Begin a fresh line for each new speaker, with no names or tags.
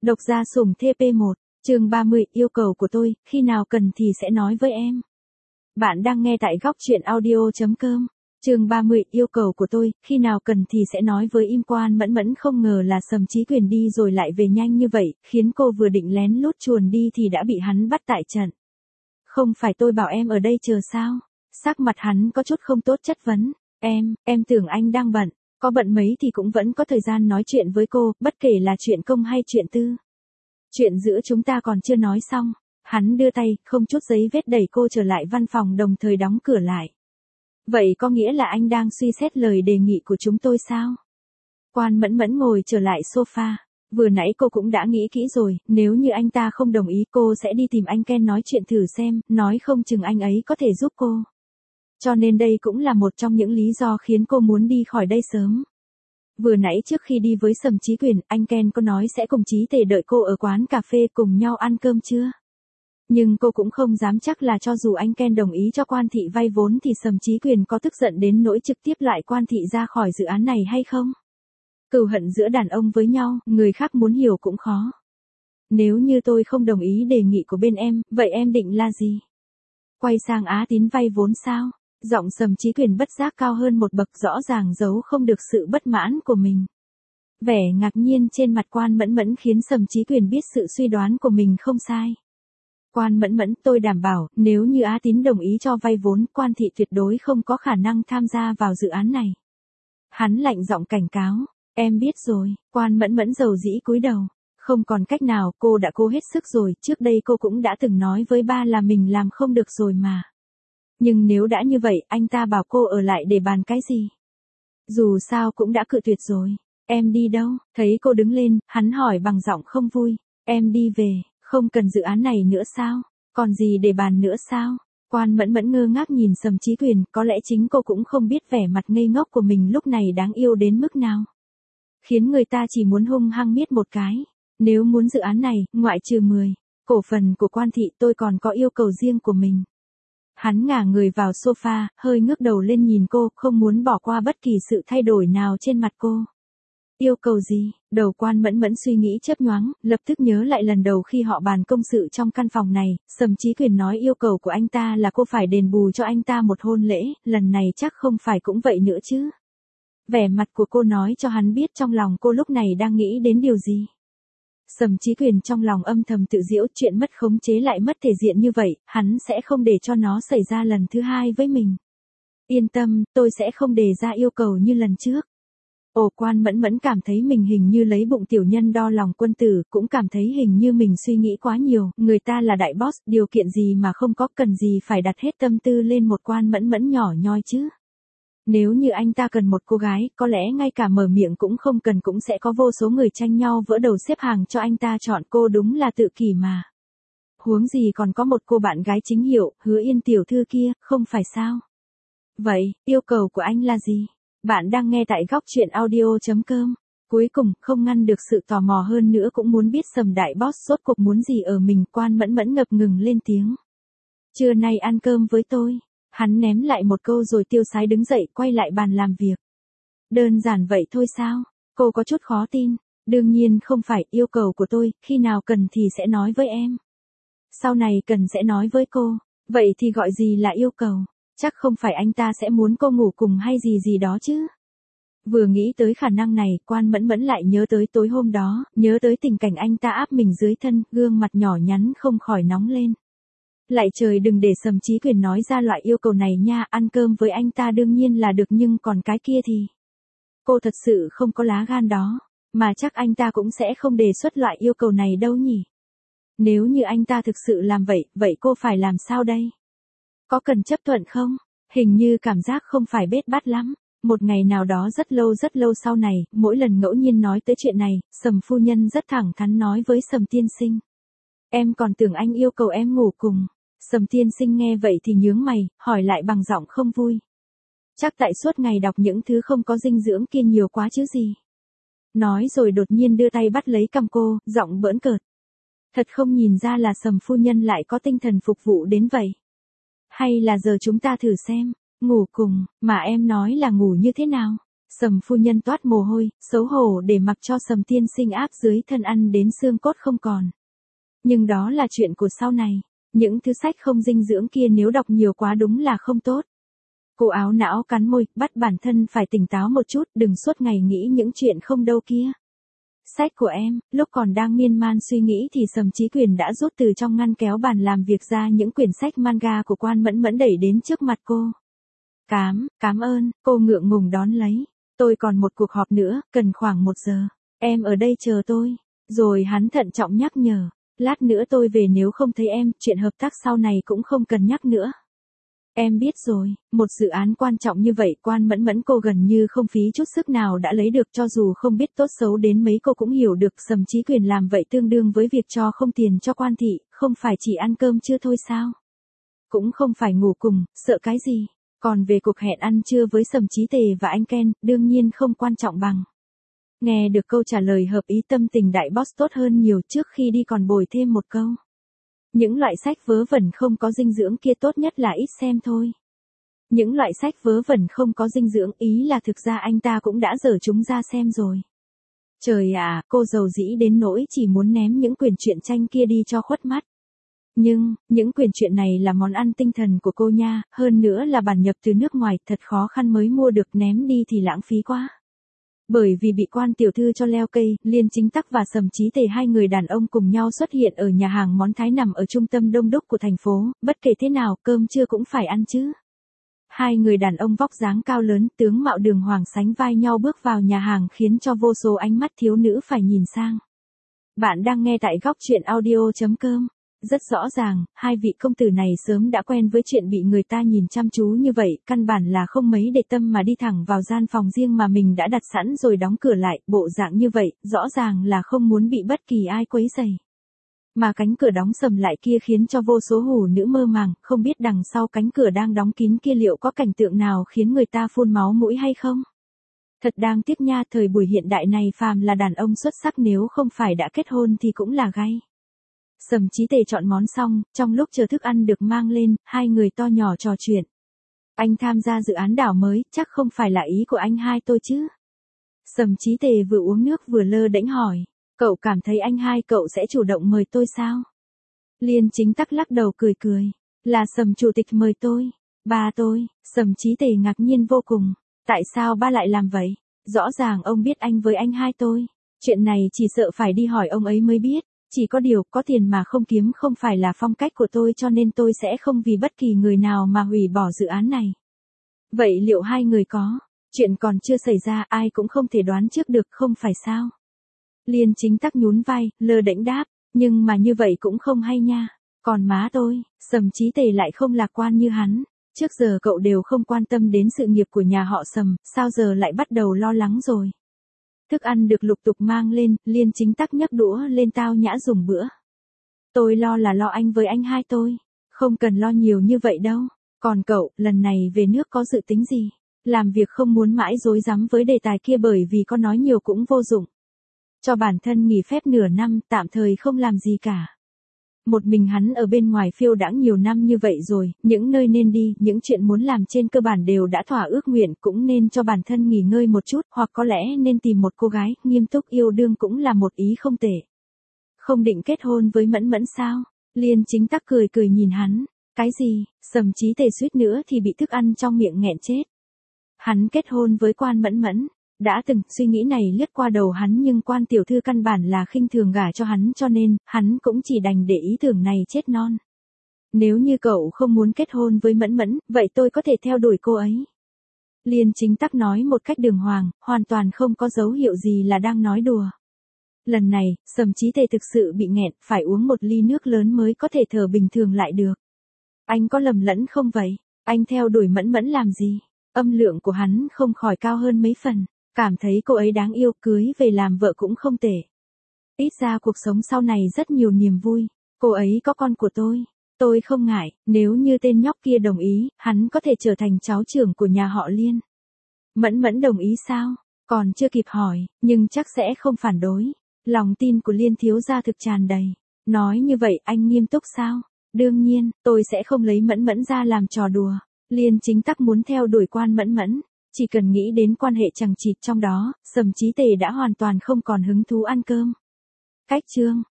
Độc gia sủng TP1, chương 30, yêu cầu của tôi, khi nào cần thì sẽ nói với em. Bạn đang nghe tại góc truyện audio.com. Chương 30, yêu cầu của tôi, khi nào cần thì sẽ nói với im. Quan Mẫn Mẫn không ngờ là Sầm Chí Quyền đi rồi lại về nhanh như vậy, khiến cô vừa định lén lút chuồn đi thì đã bị hắn bắt tại trận. Không phải tôi bảo em ở đây chờ sao? Sắc mặt hắn có chút không tốt chất vấn. Em tưởng anh đang bận, có bận mấy thì cũng vẫn có thời gian nói chuyện với cô, bất kể là chuyện công hay chuyện tư. Chuyện giữa chúng ta còn chưa nói xong. Hắn đưa tay, không chút giấy vết đẩy cô trở lại văn phòng đồng thời đóng cửa lại. Vậy có nghĩa là anh đang suy xét lời đề nghị của chúng tôi sao? Quan Mẫn Mẫn ngồi trở lại sofa. Vừa nãy cô cũng đã nghĩ kỹ rồi, nếu như anh ta không đồng ý cô sẽ đi tìm anh Ken nói chuyện thử xem, nói không chừng anh ấy có thể giúp cô. Cho nên đây cũng là một trong những lý do khiến cô muốn đi khỏi đây sớm. Vừa nãy trước khi đi với Sầm Chí Quyền, anh Ken có nói sẽ cùng Chí Tề đợi cô ở quán cà phê cùng nhau ăn cơm trưa. Nhưng cô cũng không dám chắc là cho dù anh Ken đồng ý cho Quan Thị vay vốn thì Sầm Chí Quyền có tức giận đến nỗi trực tiếp lại Quan Thị ra khỏi dự án này hay không. Cừu hận giữa đàn ông với nhau, người khác muốn hiểu cũng khó. Nếu như tôi không đồng ý đề nghị của bên em, vậy em định là gì? Quay sang Á Tín vay vốn sao? Giọng Sầm Chí Quyền bất giác cao hơn một bậc, rõ ràng giấu không được sự bất mãn của mình. Vẻ ngạc nhiên trên mặt Quan Mẫn Mẫn khiến Sầm Chí Quyền biết sự suy đoán của mình không sai. Quan Mẫn Mẫn, tôi đảm bảo, nếu như Á Tín đồng ý cho vay vốn, Quan Thị tuyệt đối không có khả năng tham gia vào dự án này. Hắn lạnh giọng cảnh cáo, em biết rồi. Quan Mẫn Mẫn dầu dĩ cúi đầu. Không còn cách nào, cô đã cố hết sức rồi, trước đây cô cũng đã từng nói với ba là mình làm không được rồi mà. Nhưng nếu đã như vậy, anh ta bảo cô ở lại để bàn cái gì? Dù sao cũng đã cự tuyệt rồi. Em đi đâu? Thấy cô đứng lên, hắn hỏi bằng giọng không vui. Em đi về, không cần dự án này nữa sao? Còn gì để bàn nữa sao? Quan Mẫn Mẫn ngơ ngác nhìn Sầm Chí Quyền, có lẽ chính cô cũng không biết vẻ mặt ngây ngốc của mình lúc này đáng yêu đến mức nào. Khiến người ta chỉ muốn hung hăng miết một cái. Nếu muốn dự án này, ngoại trừ 10 cổ phần của Quan Thị, tôi còn có yêu cầu riêng của mình. Hắn ngả người vào sofa, hơi ngước đầu lên nhìn cô, không muốn bỏ qua bất kỳ sự thay đổi nào trên mặt cô. Yêu cầu gì? Đầu Quan Mẫn Mẫn suy nghĩ chớp nhoáng, lập tức nhớ lại lần đầu khi họ bàn công sự trong căn phòng này, Sầm Chí Quyền nói yêu cầu của anh ta là cô phải đền bù cho anh ta một hôn lễ, lần này chắc không phải cũng vậy nữa chứ. Vẻ mặt của cô nói cho hắn biết trong lòng cô lúc này đang nghĩ đến điều gì. Sầm Chí Quyền trong lòng âm thầm tự giễu, chuyện mất khống chế lại mất thể diện như vậy, hắn sẽ không để cho nó xảy ra lần thứ hai với mình. Yên tâm, tôi sẽ không đề ra yêu cầu như lần trước. Quan Mẫn Mẫn cảm thấy mình hình như lấy bụng tiểu nhân đo lòng quân tử, cũng cảm thấy hình như mình suy nghĩ quá nhiều, người ta là đại boss, điều kiện gì mà không có, cần gì phải đặt hết tâm tư lên một Quan Mẫn Mẫn nhỏ nhoi chứ. Nếu như anh ta cần một cô gái, có lẽ ngay cả mở miệng cũng không cần, cũng sẽ có vô số người tranh nhau vỡ đầu xếp hàng cho anh ta chọn, cô đúng là tự kỷ mà. Huống gì còn có một cô bạn gái chính hiệu, Hứa Yên tiểu thư kia, không phải sao? Vậy, yêu cầu của anh là gì? Bạn đang nghe tại góc truyện audio.com. Cuối cùng, không ngăn được sự tò mò hơn nữa cũng muốn biết Sầm đại boss rốt cuộc muốn gì ở mình. Quan Mẫn Mẫn ngập ngừng lên tiếng. Trưa nay ăn cơm với tôi. Hắn ném lại một câu rồi tiêu sái đứng dậy quay lại bàn làm việc. Đơn giản vậy thôi sao? Cô có chút khó tin. Đương nhiên không phải, yêu cầu của tôi, khi nào cần thì sẽ nói với em. Sau này cần sẽ nói với cô. Vậy thì gọi gì là yêu cầu? Chắc không phải anh ta sẽ muốn cô ngủ cùng hay gì gì đó chứ. Vừa nghĩ tới khả năng này, Quan Mẫn Mẫn lại nhớ tới tối hôm đó, nhớ tới tình cảnh anh ta áp mình dưới thân, gương mặt nhỏ nhắn không khỏi nóng lên. Lại trời đừng để Sầm Chí Quyền nói ra loại yêu cầu này nha, ăn cơm với anh ta đương nhiên là được nhưng còn cái kia thì. Cô thật sự không có lá gan đó, mà chắc anh ta cũng sẽ không đề xuất loại yêu cầu này đâu nhỉ. Nếu như anh ta thực sự làm vậy, vậy cô phải làm sao đây? Có cần chấp thuận không? Hình như cảm giác không phải bết bát lắm. Một ngày nào đó rất lâu sau này, mỗi lần ngẫu nhiên nói tới chuyện này, Sầm phu nhân rất thẳng thắn nói với Sầm tiên sinh. Em còn tưởng anh yêu cầu em ngủ cùng. Sầm tiên sinh nghe vậy thì nhướng mày, hỏi lại bằng giọng không vui. Chắc tại suốt ngày đọc những thứ không có dinh dưỡng kia nhiều quá chứ gì. Nói rồi đột nhiên đưa tay bắt lấy cằm cô, giọng bỡn cợt. Thật không nhìn ra là Sầm phu nhân lại có tinh thần phục vụ đến vậy. Hay là giờ chúng ta thử xem, ngủ cùng, mà em nói là ngủ như thế nào? Sầm phu nhân toát mồ hôi, xấu hổ để mặc cho Sầm tiên sinh áp dưới thân ăn đến xương cốt không còn. Nhưng đó là chuyện của sau này, những thứ sách không dinh dưỡng kia nếu đọc nhiều quá đúng là không tốt. Cô áo não cắn môi, bắt bản thân phải tỉnh táo một chút, đừng suốt ngày nghĩ những chuyện không đâu kia. Sách của em, lúc còn đang miên man suy nghĩ thì Sầm Chí Quyền đã rút từ trong ngăn kéo bàn làm việc ra những quyển sách manga của Quan Mẫn Mẫn đẩy đến trước mặt cô. Cảm ơn, cô ngượng ngùng đón lấy. Tôi còn một cuộc họp nữa, cần khoảng 1 giờ. Em ở đây chờ tôi. Rồi hắn thận trọng nhắc nhở. Lát nữa tôi về nếu không thấy em, chuyện hợp tác sau này cũng không cần nhắc nữa. Em biết rồi, một dự án quan trọng như vậy Quan Mẫn Mẫn cô gần như không phí chút sức nào đã lấy được, cho dù không biết tốt xấu đến mấy cô cũng hiểu được Sầm Chí Quyền làm vậy tương đương với việc cho không tiền cho Quan thị, không phải chỉ ăn cơm trưa thôi sao? Cũng không phải ngủ cùng, sợ cái gì? Còn về cuộc hẹn ăn trưa với Sầm Chí Tề và anh Ken, đương nhiên không quan trọng bằng. Nghe được câu trả lời hợp ý tâm tình đại boss tốt hơn nhiều, trước khi đi còn bồi thêm một câu. Những loại sách vớ vẩn không có dinh dưỡng kia tốt nhất là ít xem thôi. Những loại sách vớ vẩn không có dinh dưỡng ý là thực ra anh ta cũng đã dở chúng ra xem rồi. Trời ạ, cô giàu dĩ đến nỗi chỉ muốn ném những quyển truyện tranh kia đi cho khuất mắt. Nhưng, những quyển truyện này là món ăn tinh thần của cô nha, hơn nữa là bản nhập từ nước ngoài, thật khó khăn mới mua được, ném đi thì lãng phí quá. Bởi vì bị Quan tiểu thư cho leo cây, Liên Chính Tắc và Sầm Chí Tề hai người đàn ông cùng nhau xuất hiện ở nhà hàng món Thái nằm ở trung tâm đông đúc của thành phố, bất kể thế nào cơm trưa cũng phải ăn chứ. Hai người đàn ông vóc dáng cao lớn, tướng mạo đường hoàng sánh vai nhau bước vào nhà hàng khiến cho vô số ánh mắt thiếu nữ phải nhìn sang. Bạn đang nghe tại góc truyện audio.com. Rất rõ ràng, hai vị công tử này sớm đã quen với chuyện bị người ta nhìn chăm chú như vậy, căn bản là không mấy để tâm mà đi thẳng vào gian phòng riêng mà mình đã đặt sẵn rồi đóng cửa lại, bộ dạng như vậy, rõ ràng là không muốn bị bất kỳ ai quấy rầy. Mà cánh cửa đóng sầm lại kia khiến cho vô số hủ nữ mơ màng, không biết đằng sau cánh cửa đang đóng kín kia liệu có cảnh tượng nào khiến người ta phun máu mũi hay không? Thật đáng tiếc nha, thời buổi hiện đại này phàm là đàn ông xuất sắc nếu không phải đã kết hôn thì cũng là gay. Sầm Chí Tề chọn món xong, trong lúc chờ thức ăn được mang lên, hai người to nhỏ trò chuyện. Anh tham gia dự án đảo mới, chắc không phải là ý của anh hai tôi chứ? Sầm Chí Tề vừa uống nước vừa lơ đễnh hỏi. Cậu cảm thấy anh hai cậu sẽ chủ động mời tôi sao? Liên Chính Tắc lắc đầu cười cười. Là Sầm chủ tịch mời tôi. Ba tôi. Sầm Chí Tề ngạc nhiên vô cùng. Tại sao ba lại làm vậy? Rõ ràng ông biết anh với anh hai tôi. Chuyện này chỉ sợ phải đi hỏi ông ấy mới biết. Chỉ có điều có tiền mà không kiếm không phải là phong cách của tôi cho nên tôi sẽ không vì bất kỳ người nào mà hủy bỏ dự án này. Vậy liệu hai người có? Chuyện còn chưa xảy ra ai cũng không thể đoán trước được không phải sao? Liên Chính Tắc nhún vai, lơ đễnh đáp, nhưng mà như vậy cũng không hay nha. Còn má tôi, Sầm Chí Tề lại không lạc quan như hắn. Trước giờ cậu đều không quan tâm đến sự nghiệp của nhà họ Sầm, sao giờ lại bắt đầu lo lắng rồi? Thức ăn được lục tục mang lên, Liên Chính Tắc nhấc đũa lên tao nhã dùng bữa. Tôi lo là lo anh với anh hai tôi. Không cần lo nhiều như vậy đâu. Còn cậu, lần này về nước có dự tính gì? Làm việc không muốn mãi rối rắm với đề tài kia bởi vì có nói nhiều cũng vô dụng. Cho bản thân nghỉ phép nửa năm, tạm thời không làm gì cả. Một mình hắn ở bên ngoài phiêu đãng nhiều năm như vậy rồi, những nơi nên đi, những chuyện muốn làm trên cơ bản đều đã thỏa ước nguyện, cũng nên cho bản thân nghỉ ngơi một chút, hoặc có lẽ nên tìm một cô gái, nghiêm túc yêu đương cũng là một ý không tệ. Không định kết hôn với Mẫn Mẫn sao? Liên Chính Tắc cười cười nhìn hắn. Cái gì? Sầm Chí Tề suýt nữa thì bị thức ăn trong miệng nghẹn chết. Hắn kết hôn với Quan Mẫn Mẫn. Đã từng, suy nghĩ này lướt qua đầu hắn nhưng Quan tiểu thư căn bản là khinh thường gả cho hắn cho nên, hắn cũng chỉ đành để ý tưởng này chết non. Nếu như cậu không muốn kết hôn với Mẫn Mẫn, vậy tôi có thể theo đuổi cô ấy. Liên Chính Tắc nói một cách đường hoàng, hoàn toàn không có dấu hiệu gì là đang nói đùa. Lần này, Sầm Chí Tề thực sự bị nghẹn, phải uống một ly nước lớn mới có thể thở bình thường lại được. Anh có lầm lẫn không vậy? Anh theo đuổi Mẫn Mẫn làm gì? Âm lượng của hắn không khỏi cao hơn mấy phần. Cảm thấy cô ấy đáng yêu, cưới về làm vợ cũng không tệ. Ít ra cuộc sống sau này rất nhiều niềm vui. Cô ấy có con của tôi không ngại, nếu như tên nhóc kia đồng ý, hắn có thể trở thành cháu trưởng của nhà họ Liên. Mẫn Mẫn đồng ý sao? Còn chưa kịp hỏi, nhưng chắc sẽ không phản đối. Lòng tin của Liên thiếu gia thực tràn đầy. Nói như vậy anh nghiêm túc sao? Đương nhiên, tôi sẽ không lấy Mẫn Mẫn ra làm trò đùa. Liên Chính Tắc muốn theo đuổi Quan Mẫn Mẫn. Chỉ cần nghĩ đến quan hệ chằng chịt trong đó, Sầm Chí Tề đã hoàn toàn không còn hứng thú ăn cơm. Cách chương